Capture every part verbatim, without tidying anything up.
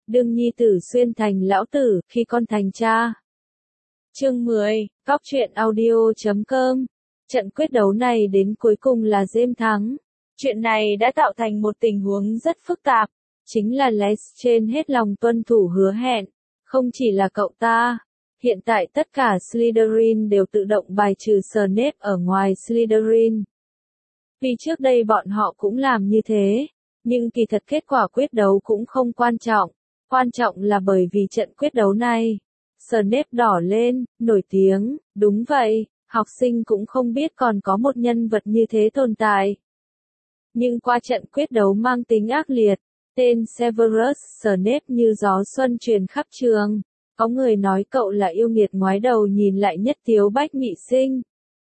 đương nhi tử xuyên thành lão tử, khi con thành cha. Chương mười, Góc truyện audio chấm com. Trận quyết đấu này đến cuối cùng là James thắng. Chuyện này đã tạo thành một tình huống rất phức tạp, chính là Lestrange hết lòng tuân thủ hứa hẹn, không chỉ là cậu ta. Hiện tại tất cả Slytherin đều tự động bài trừ Snape ở ngoài Slytherin. Vì trước đây bọn họ cũng làm như thế, nhưng kỳ thật kết quả quyết đấu cũng không quan trọng, quan trọng là bởi vì trận quyết đấu này. Snape đỏ lên, nổi tiếng, đúng vậy, học sinh cũng không biết còn có một nhân vật như thế tồn tại. Nhưng qua trận quyết đấu mang tính ác liệt, tên Severus Snape như gió xuân truyền khắp trường. Có người nói cậu là yêu nghiệt ngoái đầu nhìn lại nhất tiếu bách mị sinh.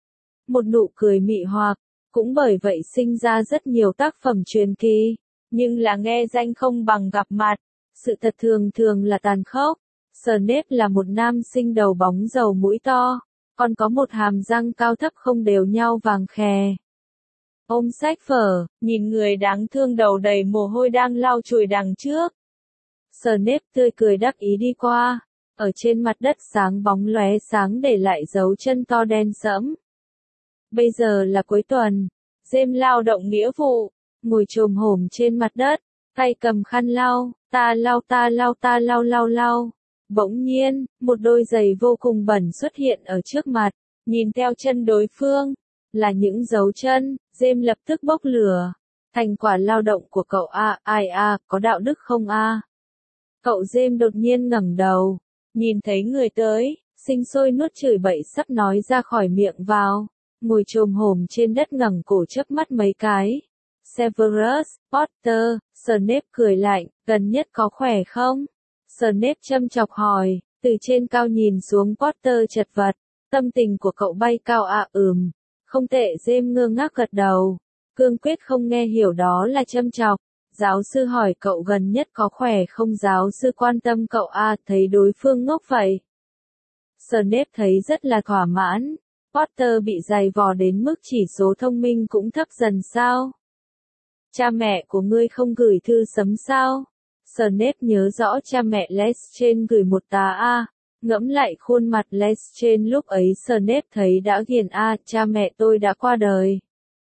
Một nụ cười mị hoặc, cũng bởi vậy sinh ra rất nhiều tác phẩm truyền kỳ, nhưng là nghe danh không bằng gặp mặt. Sự thật thường thường là tàn khốc. Snape là một nam sinh đầu bóng rầu mũi to, còn có một hàm răng cao thấp không đều nhau vàng khè. Ôm sách vở, nhìn người đáng thương đầu đầy mồ hôi đang lau chùi đằng trước. Snape tươi cười đắc ý đi qua, ở trên mặt đất sáng bóng lóe sáng để lại dấu chân to đen sẫm. Bây giờ là cuối tuần, James lao động nghĩa vụ, ngồi chồm hổm trên mặt đất, tay cầm khăn lau, ta lau ta lau ta lau lau lau. Bỗng nhiên, một đôi giày vô cùng bẩn xuất hiện ở trước mặt, nhìn theo chân đối phương, là những dấu chân, James lập tức bốc lửa. Thành quả lao động của cậu a, ai a, có đạo đức không a? Cậu James đột nhiên ngẩng đầu, nhìn thấy người tới, sinh sôi nuốt chửi bậy sắp nói ra khỏi miệng vào, ngồi chồm hổm trên đất ngẩng cổ chớp mắt mấy cái. Severus Potter, Snape cười lạnh, gần nhất có khỏe không? Snape châm chọc hỏi, từ trên cao nhìn xuống Potter chật vật, tâm tình của cậu bay cao ạ à, ừm, không tệ. James ngơ ngác gật đầu, cương quyết không nghe hiểu đó là châm chọc. Giáo sư hỏi cậu gần nhất có khỏe không? Giáo sư quan tâm cậu à, thấy đối phương ngốc vậy. Snape thấy rất là thỏa mãn, Potter bị dày vò đến mức chỉ số thông minh cũng thấp dần sao? Cha mẹ của ngươi không gửi thư sấm sao? Snape nhớ rõ cha mẹ Lestrange gửi một tá A, ngẫm lại khuôn mặt Lestrange lúc ấy Snape thấy đã ghiền A, cha mẹ tôi đã qua đời.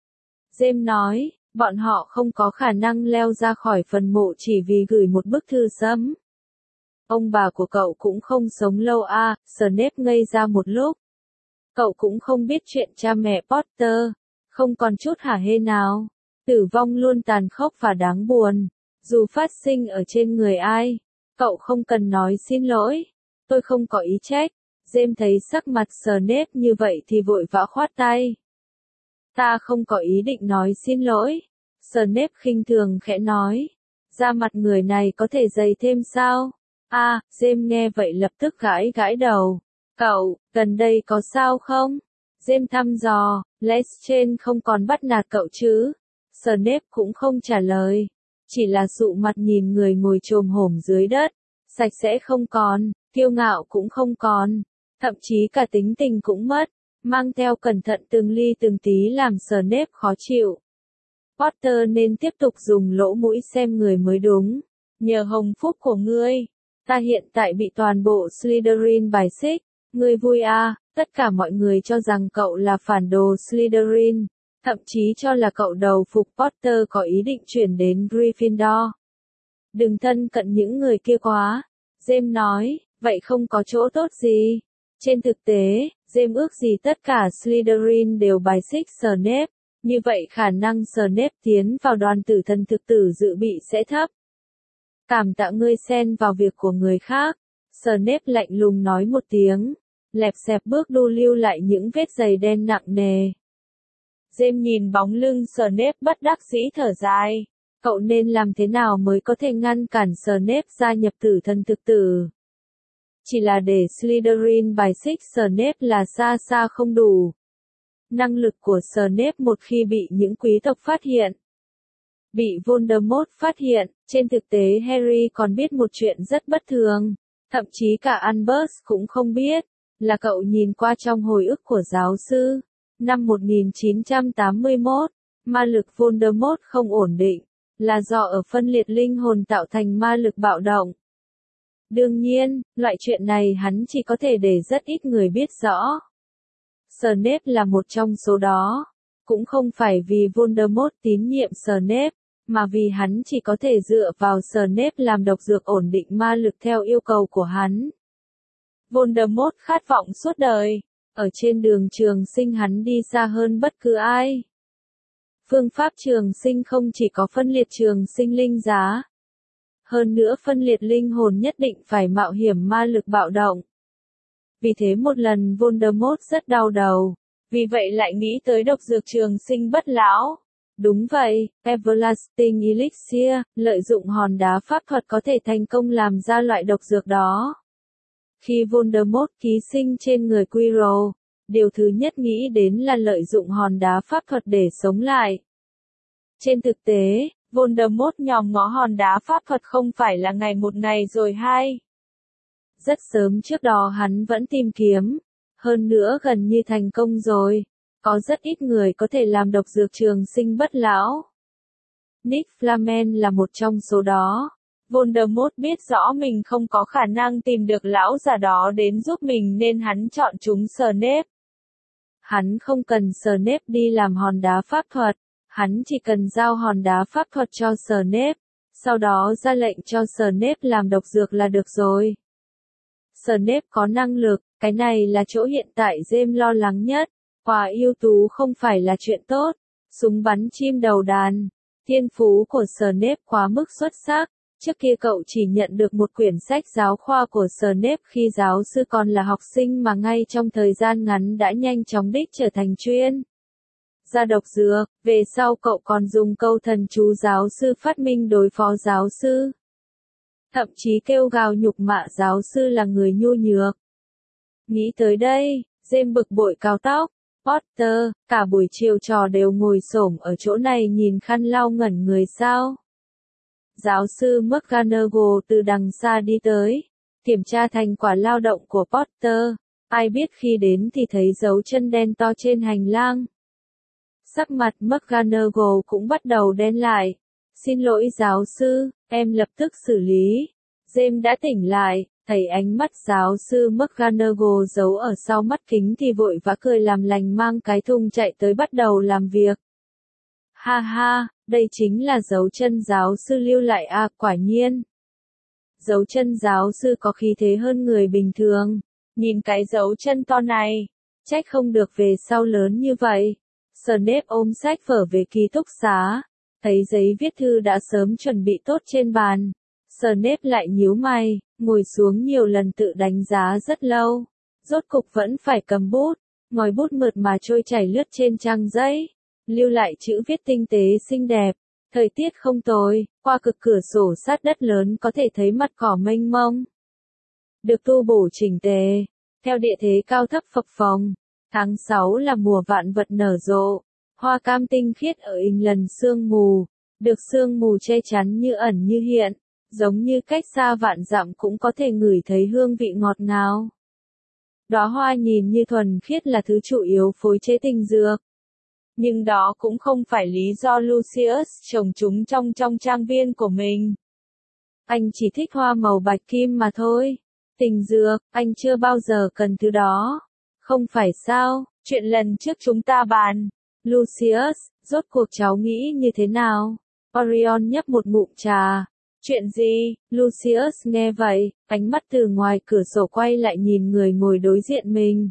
James nói, bọn họ không có khả năng leo ra khỏi phần mộ chỉ vì gửi một bức thư sấm. Ông bà của cậu cũng không sống lâu A, Snape ngây ra một lúc. Cậu cũng không biết chuyện cha mẹ Potter, không còn chút hả hê nào. Tử vong luôn tàn khốc và đáng buồn. Dù phát sinh ở trên người ai, cậu không cần nói xin lỗi, tôi không có ý trách. James thấy sắc mặt Snape như vậy thì vội vã khoát tay. Ta không có ý định nói xin lỗi. Snape khinh thường khẽ nói, da mặt người này có thể dày thêm sao? A, à, James nghe vậy lập tức gãi gãi đầu. Cậu, gần đây có sao không? James thăm dò, Lestrange không còn bắt nạt cậu chứ? Snape cũng không trả lời. Chỉ là sụ mặt nhìn người ngồi chồm hổm dưới đất, sạch sẽ không còn, kiêu ngạo cũng không còn, thậm chí cả tính tình cũng mất, mang theo cẩn thận từng ly từng tí làm Snape khó chịu. Potter nên tiếp tục dùng lỗ mũi xem người mới đúng. Nhờ hồng phúc của ngươi, ta hiện tại bị toàn bộ Slytherin bài xích. Ngươi vui à? Tất cả mọi người cho rằng cậu là phản đồ Slytherin. Thậm chí cho là cậu đầu phục Potter có ý định chuyển đến Gryffindor. Đừng thân cận những người kia quá. James nói, vậy không có chỗ tốt gì. Trên thực tế, James ước gì tất cả Slytherin đều bài xích Snape. Như vậy khả năng Snape tiến vào đoàn tử thần thực tử dự bị sẽ thấp. Cảm tạ ngươi xen vào việc của người khác. Snape lạnh lùng nói một tiếng. Lẹp xẹp bước đu lưu lại những vết giày đen nặng nề. James nhìn bóng lưng Snape bất đắc dĩ thở dài. Cậu nên làm thế nào mới có thể ngăn cản Snape gia nhập tử thần thực tử? Chỉ là để Slytherin bài xích Snape là xa xa không đủ. Năng lực của Snape một khi bị những quý tộc phát hiện, bị Voldemort phát hiện, trên thực tế Harry còn biết một chuyện rất bất thường, thậm chí cả Albus cũng không biết, là cậu nhìn qua trong hồi ức của giáo sư. Năm một nghìn chín trăm tám mươi mốt, ma lực Voldemort không ổn định, là do ở phân liệt linh hồn tạo thành ma lực bạo động. Đương nhiên, loại chuyện này hắn chỉ có thể để rất ít người biết rõ. Snape là một trong số đó. Cũng không phải vì Voldemort tín nhiệm Snape, mà vì hắn chỉ có thể dựa vào Snape làm độc dược ổn định ma lực theo yêu cầu của hắn. Voldemort khát vọng suốt đời. Ở trên đường trường sinh hắn đi xa hơn bất cứ ai. Phương pháp trường sinh không chỉ có phân liệt trường sinh linh giá. Hơn nữa phân liệt linh hồn nhất định phải mạo hiểm ma lực bạo động. Vì thế một lần Voldemort rất đau đầu. Vì vậy lại nghĩ tới độc dược trường sinh bất lão. Đúng vậy, Everlasting Elixir, lợi dụng hòn đá pháp thuật có thể thành công làm ra loại độc dược đó. Khi Voldemort ký sinh trên người Quirrell, điều thứ nhất nghĩ đến là lợi dụng hòn đá pháp thuật để sống lại. Trên thực tế, Voldemort nhòm ngó hòn đá pháp thuật không phải là ngày một ngày rồi hai. Rất sớm trước đó hắn vẫn tìm kiếm, hơn nữa gần như thành công rồi. Có rất ít người có thể làm độc dược trường sinh bất lão. Nick Flamel là một trong số đó. Voldemort biết rõ mình không có khả năng tìm được lão già đó đến giúp mình nên hắn chọn chúng Snape. Hắn không cần Snape đi làm hòn đá pháp thuật, hắn chỉ cần giao hòn đá pháp thuật cho Snape, sau đó ra lệnh cho Snape làm độc dược là được rồi. Snape có năng lực, cái này là chỗ hiện tại James lo lắng nhất. Quá ưu tú không phải là chuyện tốt. Súng bắn chim đầu đàn. Thiên phú của Snape quá mức xuất sắc. Trước kia cậu chỉ nhận được một quyển sách giáo khoa của Snape khi giáo sư còn là học sinh mà ngay trong thời gian ngắn đã nhanh chóng đích trở thành chuyên gia độc dược. Về sau cậu còn dùng câu thần chú giáo sư phát minh đối phó giáo sư. Thậm chí kêu gào nhục mạ giáo sư là người nhu nhược. Nghĩ tới đây, James bực bội cào tóc. Potter, cả buổi chiều trò đều ngồi xổm ở chỗ này nhìn khăn lau ngẩn người sao. Giáo sư McGonagall từ đằng xa đi tới, kiểm tra thành quả lao động của Potter, ai biết khi đến thì thấy dấu chân đen to trên hành lang. Sắc mặt McGonagall cũng bắt đầu đen lại. Xin lỗi giáo sư, em lập tức xử lý. James đã tỉnh lại. Thấy ánh mắt giáo sư McGonagall giấu ở sau mắt kính thì vội vã cười làm lành mang cái thùng chạy tới bắt đầu làm việc. Ha ha, đây chính là dấu chân giáo sư lưu lại à, quả nhiên. Dấu chân giáo sư có khí thế hơn người bình thường. Nhìn cái dấu chân to này, trách không được về sau lớn như vậy. Snape ôm sách vở về ký túc xá, thấy giấy viết thư đã sớm chuẩn bị tốt trên bàn. Snape lại nhíu mày, ngồi xuống nhiều lần tự đánh giá rất lâu. Rốt cục vẫn phải cầm bút, ngòi bút mượt mà trôi chảy lướt trên trang giấy. Lưu lại chữ viết tinh tế xinh đẹp. Thời tiết không tồi, qua cực cửa sổ sát đất lớn có thể thấy mặt cỏ mênh mông. Được tu bổ chỉnh tề, theo địa thế cao thấp phập phồng. Tháng sáu là mùa vạn vật nở rộ. Hoa cam tinh khiết ở England sương mù, được sương mù che chắn như ẩn như hiện. Giống như cách xa vạn dặm cũng có thể ngửi thấy hương vị ngọt ngào. Đóa hoa nhìn như thuần khiết là thứ chủ yếu phối chế tinh dược. Nhưng đó cũng không phải lý do Lucius trồng chúng trong trong trang viên của mình. Anh chỉ thích hoa màu bạch kim mà thôi. Tinh dược, anh chưa bao giờ cần thứ đó. Không phải sao, chuyện lần trước chúng ta bàn. Lucius, rốt cuộc cháu nghĩ như thế nào? Orion nhấp một ngụm trà. Chuyện gì? Lucius nghe vậy, ánh mắt từ ngoài cửa sổ quay lại nhìn người ngồi đối diện mình.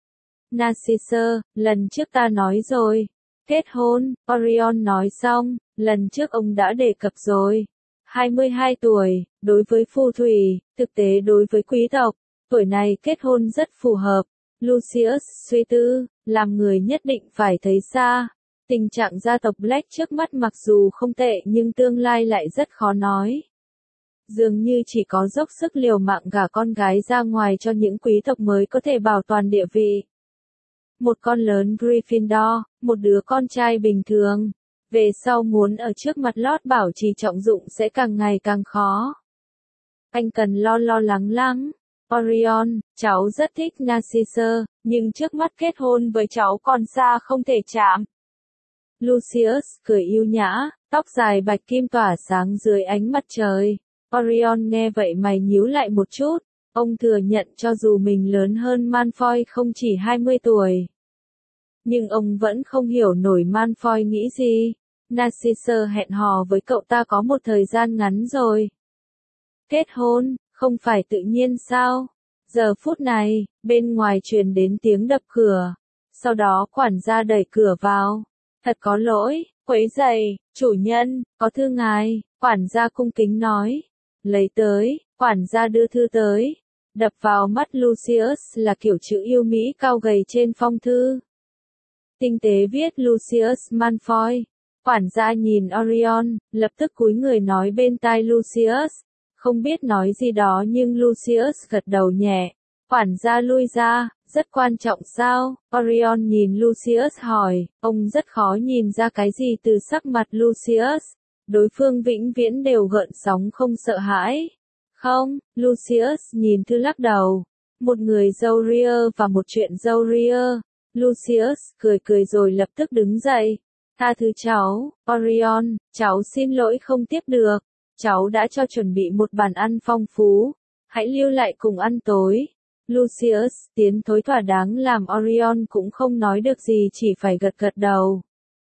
Narcissus, lần trước ta nói rồi. Kết hôn, Orion nói xong, lần trước ông đã đề cập rồi. hai mươi hai tuổi, đối với phù thủy, thực tế đối với quý tộc, tuổi này kết hôn rất phù hợp. Lucius suy tư, làm người nhất định phải thấy xa. Tình trạng gia tộc Black trước mắt mặc dù không tệ nhưng tương lai lại rất khó nói. Dường như chỉ có dốc sức liều mạng gả con gái ra ngoài cho những quý tộc mới có thể bảo toàn địa vị. Một con lớn Gryffindor, một đứa con trai bình thường. Về sau muốn ở trước mặt lót bảo trì trọng dụng sẽ càng ngày càng khó. Anh cần lo lo lắng lắng. Orion, cháu rất thích Narcissus, nhưng trước mắt kết hôn với cháu còn xa không thể chạm. Lucius cười yêu nhã, tóc dài bạch kim tỏa sáng dưới ánh mặt trời. Orion nghe vậy mày nhíu lại một chút. Ông thừa nhận cho dù mình lớn hơn Malfoy không chỉ hai mươi tuổi. Nhưng ông vẫn không hiểu nổi Malfoy nghĩ gì. Narcissus hẹn hò với cậu ta có một thời gian ngắn rồi. Kết hôn, không phải tự nhiên sao? Giờ phút này, bên ngoài truyền đến tiếng đập cửa. Sau đó quản gia đẩy cửa vào. Thật có lỗi, quấy rầy, chủ nhân, có thư ngài, quản gia cung kính nói. Lấy tới, quản gia đưa thư tới. Đập vào mắt Lucius là kiểu chữ yêu Mỹ cao gầy trên phong thư. Tinh tế viết Lucius Malfoy. Quản gia nhìn Orion, lập tức cúi người nói bên tai Lucius. Không biết nói gì đó nhưng Lucius gật đầu nhẹ. Quản gia lui ra, rất quan trọng sao? Orion nhìn Lucius hỏi, ông rất khó nhìn ra cái gì từ sắc mặt Lucius. Đối phương vĩnh viễn đều gợn sóng không sợ hãi. Không, Lucius nhìn thư lắc đầu. Một người dâu ria và một chuyện dâu ria. Lucius cười cười rồi lập tức đứng dậy. Tha thứ cháu, Orion, cháu xin lỗi không tiếp được. Cháu đã cho chuẩn bị một bàn ăn phong phú. Hãy lưu lại cùng ăn tối. Lucius tiến thối thỏa đáng làm Orion cũng không nói được gì chỉ phải gật gật đầu.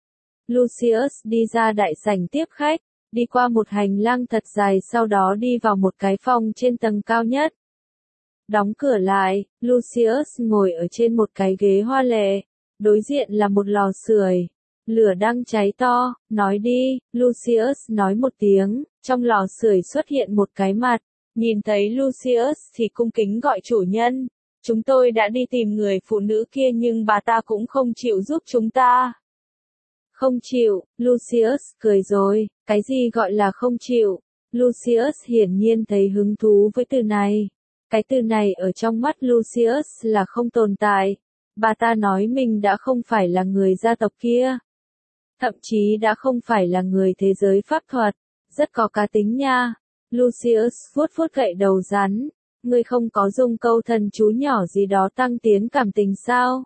Lucius đi ra đại sảnh tiếp khách, đi qua một hành lang thật dài sau đó đi vào một cái phòng trên tầng cao nhất. Đóng cửa lại, Lucius ngồi ở trên một cái ghế hoa lệ, đối diện là một lò sưởi. Lửa đang cháy to, nói đi, Lucius nói một tiếng, trong lò sưởi xuất hiện một cái mặt. Nhìn thấy Lucius thì cung kính gọi chủ nhân. Chúng tôi đã đi tìm người phụ nữ kia nhưng bà ta cũng không chịu giúp chúng ta. Không chịu, Lucius cười rồi, cái gì gọi là không chịu? Lucius hiển nhiên thấy hứng thú với từ này. Cái từ này ở trong mắt Lucius là không tồn tại. Bà ta nói mình đã không phải là người gia tộc kia. Thậm chí đã không phải là người thế giới pháp thuật. Rất có cá tính nha. Lucius vuốt vuốt gậy đầu rắn. Ngươi không có dùng câu thần chú nhỏ gì đó tăng tiến cảm tình sao?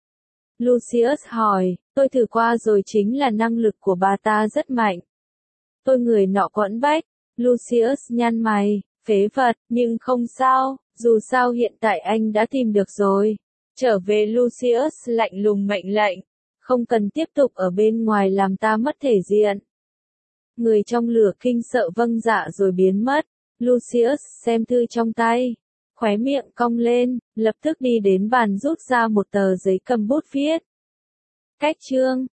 Lucius hỏi, tôi thử qua rồi chính là năng lực của bà ta rất mạnh. Tôi người nọ quẫn bách. Lucius nhăn mày, phế vật, nhưng không sao, dù sao hiện tại anh đã tìm được rồi. Trở về Lucius lạnh lùng mệnh lệnh. Không cần tiếp tục ở bên ngoài làm ta mất thể diện. Người trong lửa kinh sợ vâng dạ rồi biến mất. Lucius xem thư trong tay. Khóe miệng cong lên, lập tức đi đến bàn rút ra một tờ giấy cầm bút viết. Cách chương.